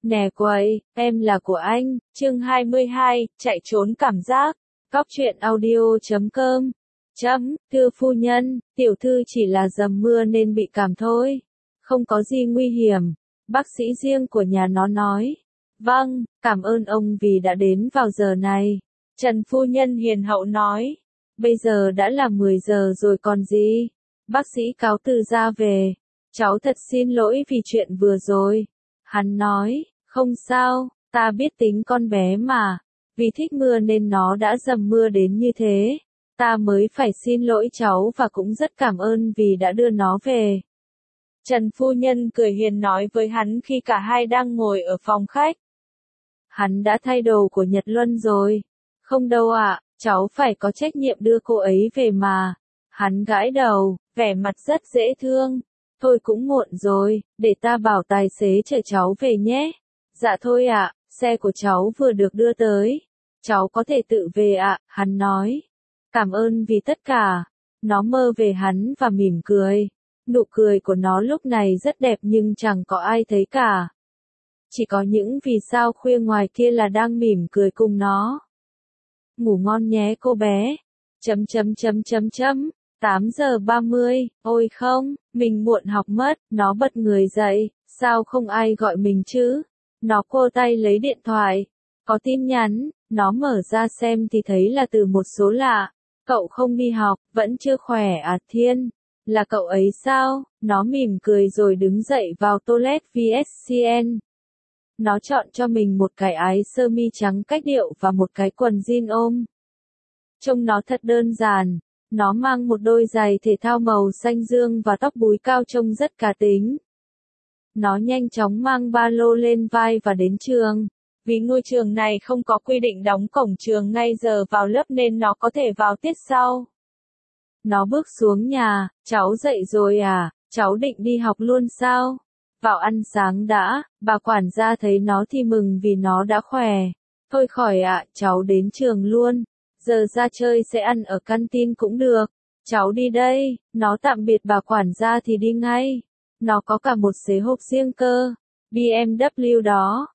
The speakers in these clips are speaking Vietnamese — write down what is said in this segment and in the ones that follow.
Nè quầy, em là của anh, chương 22, chạy trốn cảm giác. Cóc truyện audio.com. Thưa phu nhân, tiểu thư chỉ là dầm mưa nên bị cảm thôi. Không có gì nguy hiểm. Bác sĩ riêng của nhà nó nói. Vâng, cảm ơn ông vì đã đến vào giờ này. Trần phu nhân hiền hậu nói. Bây giờ đã là 10 giờ rồi còn gì. Bác sĩ cáo từ ra về. Cháu thật xin lỗi vì chuyện vừa rồi. Hắn nói, không sao, ta biết tính con bé mà. Vì thích mưa nên nó đã dầm mưa đến như thế. Ta mới phải xin lỗi cháu và cũng rất cảm ơn vì đã đưa nó về. Trần phu nhân cười hiền nói với hắn khi cả hai đang ngồi ở phòng khách. Hắn đã thay đồ của Nhật Luân rồi. Không đâu ạ, cháu phải có trách nhiệm đưa cô ấy về mà. Hắn gãi đầu, vẻ mặt rất dễ thương. Thôi cũng muộn rồi, để ta bảo tài xế chở cháu về nhé. Dạ thôi ạ, xe của cháu vừa được đưa tới. Cháu có thể tự về ạ, hắn nói. Cảm ơn vì tất cả. Nó mơ về hắn và mỉm cười. Nụ cười của nó lúc này rất đẹp nhưng chẳng có ai thấy cả. Chỉ có những vì sao khuya ngoài kia là đang mỉm cười cùng nó. Ngủ ngon nhé cô bé. 8 giờ 30, ôi không, mình muộn học mất, nó bật người dậy, sao không ai gọi mình chứ? Nó cô tay lấy điện thoại, có tin nhắn, nó mở ra xem thì thấy là từ một số lạ. Cậu không đi học, vẫn chưa khỏe à Thiên? Là cậu ấy sao? Nó mỉm cười rồi đứng dậy vào toilet VSCN. Nó chọn cho mình một cái áo sơ mi trắng cách điệu và một cái quần jean ôm. Trông nó thật đơn giản. Nó mang một đôi giày thể thao màu xanh dương và tóc búi cao trông rất cá tính. Nó nhanh chóng mang ba lô lên vai và đến trường. Vì ngôi trường này không có quy định đóng cổng trường ngay giờ vào lớp nên nó có thể vào tiết sau. Nó bước xuống nhà, cháu dậy rồi à, cháu định đi học luôn sao? Vào ăn sáng đã, bà quản gia thấy nó thì mừng vì nó đã khỏe. Thôi khỏi ạ, cháu đến trường luôn. Giờ ra chơi sẽ ăn ở canteen cũng được. Cháu đi đây, nó tạm biệt bà quản gia thì đi ngay. Nó có cả một xế hộp riêng cơ. BMW đó.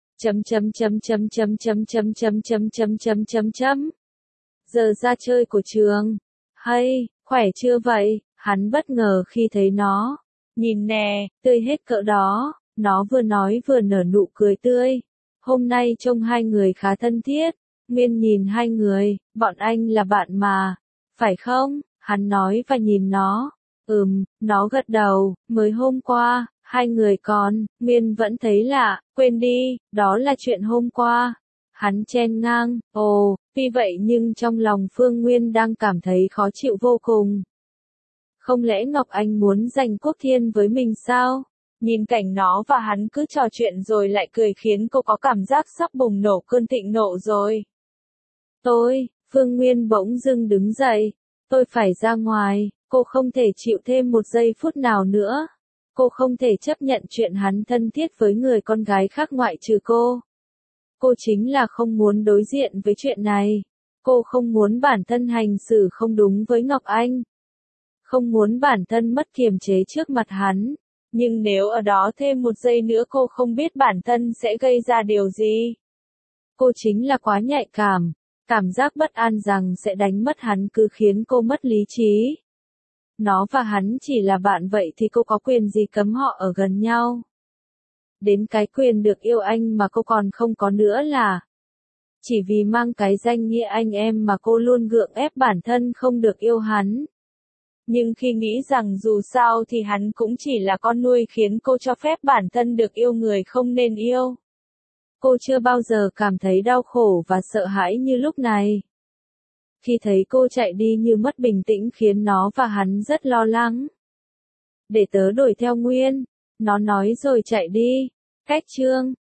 Giờ ra chơi của trường. Hay, khỏe chưa vậy? Hắn bất ngờ khi thấy nó. Nhìn nè, tươi hết cỡ đó. Nó vừa nói vừa nở nụ cười tươi. Hôm nay trông hai người khá thân thiết. Nguyên nhìn hai người, bọn anh là bạn mà. Phải không? Hắn nói và nhìn nó. Nó gật đầu, mới hôm qua, hai người còn, Nguyên vẫn thấy lạ, quên đi, đó là chuyện hôm qua. Hắn chen ngang, vì vậy nhưng trong lòng Phương Nguyên đang cảm thấy khó chịu vô cùng. Không lẽ Ngọc Anh muốn giành Quốc Thiên với mình sao? Nhìn cảnh nó và hắn cứ trò chuyện rồi lại cười khiến cô có cảm giác sắp bùng nổ cơn thịnh nộ rồi. Phương Nguyên bỗng dưng đứng dậy. Tôi phải ra ngoài, cô không thể chịu thêm một giây phút nào nữa. Cô không thể chấp nhận chuyện hắn thân thiết với người con gái khác ngoại trừ cô. Cô chính là không muốn đối diện với chuyện này. Cô không muốn bản thân hành xử không đúng với Ngọc Anh. Không muốn bản thân mất kiềm chế trước mặt hắn. Nhưng nếu ở đó thêm một giây nữa cô không biết bản thân sẽ gây ra điều gì. Cô chính là quá nhạy cảm. Cảm giác bất an rằng sẽ đánh mất hắn cứ khiến cô mất lý trí. Nó và hắn chỉ là bạn vậy thì cô có quyền gì cấm họ ở gần nhau. Đến cái quyền được yêu anh mà cô còn không có nữa là. Chỉ vì mang cái danh nghĩa anh em mà cô luôn gượng ép bản thân không được yêu hắn. Nhưng khi nghĩ rằng dù sao thì hắn cũng chỉ là con nuôi khiến cô cho phép bản thân được yêu người không nên yêu. Cô chưa bao giờ cảm thấy đau khổ và sợ hãi như lúc này. Khi thấy cô chạy đi như mất bình tĩnh khiến nó và hắn rất lo lắng. Để tớ đuổi theo Nguyên. Nó nói rồi chạy đi. Cách chương.